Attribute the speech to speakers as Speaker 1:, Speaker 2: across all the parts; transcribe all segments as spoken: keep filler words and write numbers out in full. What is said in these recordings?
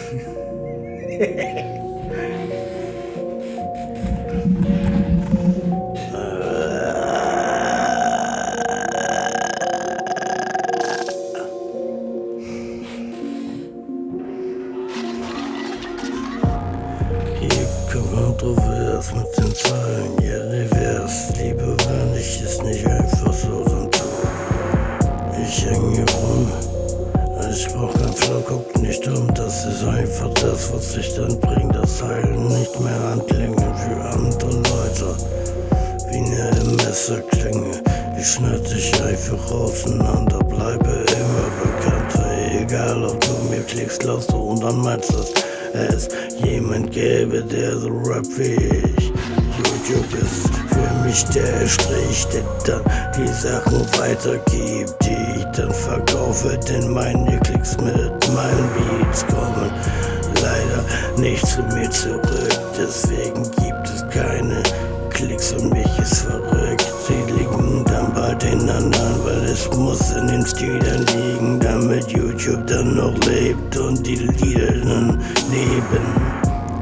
Speaker 1: Hier kommt kontrovers mit den Zahlen, ja revers. Liebe wenn ich ist nicht einfach so, sondern ich häng hier rum. Ich brauch kein Flow, guck nicht um, das ist einfach das, was ich dann bringt. Das Heilen nicht mehr anklingen für andere Leute, wie eine Messerklinge. Ich schneid dich einfach auseinander, bleibe immer bekannter. Egal ob du mir klickst, glaubst du und dann meinst, dass es jemand gäbe, der so rap wie ich. YouTube ist für mich der Strich, der dann die Sachen weitergibt, die ich dann verkaufe, denn meine Klicks mit meinen Beats kommen leider nicht zu mir zurück. Deswegen gibt es keine Klicks und mich ist verrückt. Sie liegen dann bald hintereinander, weil es muss in den Stilen liegen, damit YouTube dann noch lebt und die Lieder dann leben.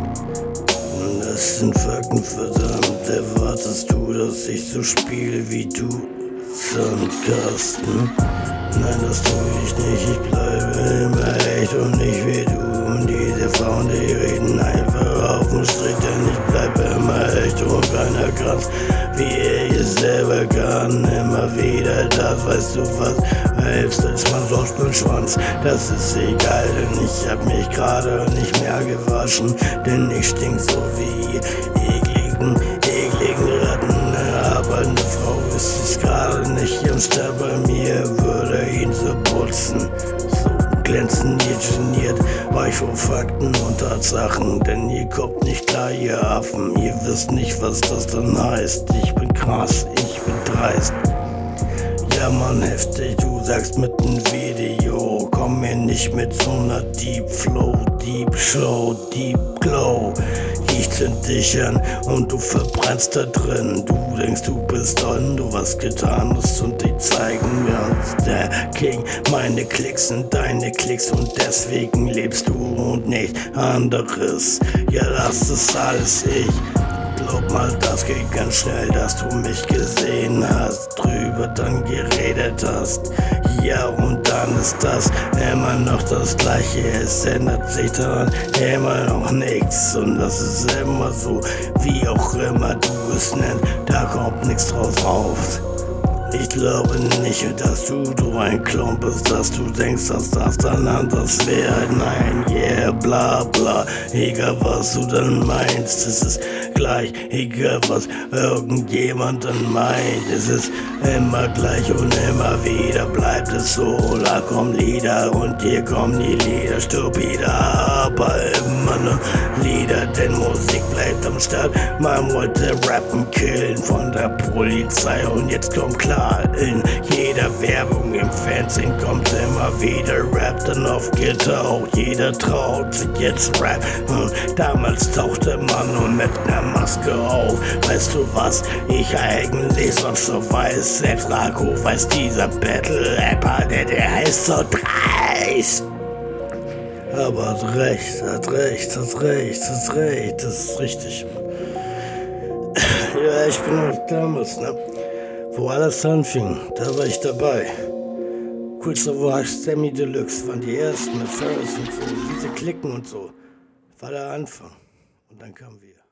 Speaker 1: Das sind Fakten, verdammt, erwartest du, dass ich so spiele wie du, Sandkasten? Nein, das tue ich nicht, ich bleibe immer echt und nicht wie du. Und diese Frauen, die reden einfach auf dem Strich, denn ich bleibe immer echt und keiner kann's, wie er es selber kann. Immer wieder, das weißt du was, hilfst als man sonst mit Schwanz. Das ist egal, denn ich hab mich gerade nicht mehr gewaschen, denn ich stink so wie ekligen, ekligen Ratten. Aber eine Frau ist es gerade nicht im Stall bei mir, würde ihn so putzen. So glänzend, ihr geniert, weich vor Fakten und Tatsachen, denn ihr kommt nicht klar, ihr Affen. Ihr wisst nicht, was das dann heißt. Ich bin krass, ich bin dreist. Ja Mann, heftig, du sagst mit nem Video, komm mir nicht mit so ner Deep Flow, Deep Show, Deep Glow. Ich zünd dich an und du verbrennst da drin. Du denkst, du bist on, du was getan hast und die zeigen mir als der King. Meine Klicks sind deine Klicks und deswegen lebst du und nicht anderes. Ja, das ist alles ich. Glaub mal, das geht ganz schnell, dass du mich gesehen hast, drüber dann geredet hast. Ja, und dann ist das immer noch das Gleiche, es ändert sich dann immer noch nichts. Und das ist immer so, wie auch immer du es nennst, da kommt nichts draus raus. Ich glaube nicht, dass du so ein Klump bist, dass du denkst, dass das dann anders wäre. Nein, yeah, bla bla, egal was du dann meinst, es ist gleich, egal was irgendjemand dann meint. Es ist immer gleich und immer wieder bleibt es so. Da kommen Lieder und hier kommen die Lieder stupider, aber immer noch Lieder, denn Musik bleibt am Start. Man wollte rappen, killen von der Polizei und jetzt kommt klar, in jeder Werbung im Fernsehen kommt immer wieder Rap dann aufgetaucht. Jeder traut sich jetzt Rap und damals tauchte man nur mit ner Maske auf. Weißt du was, ich eigentlich sonst so weiß, selbst Rako weiß, dieser Battle-Rapper, der, der heißt so dreist. Aber hat recht, hat recht, hat recht, hat recht, das ist richtig. Ja, ich bin noch damals, ne? Wo alles anfing, da war ich dabei. Coolster war Sammy Deluxe, waren die ersten mit Ferris und so. Diese Klicken und so. War der Anfang. Und dann kamen wir.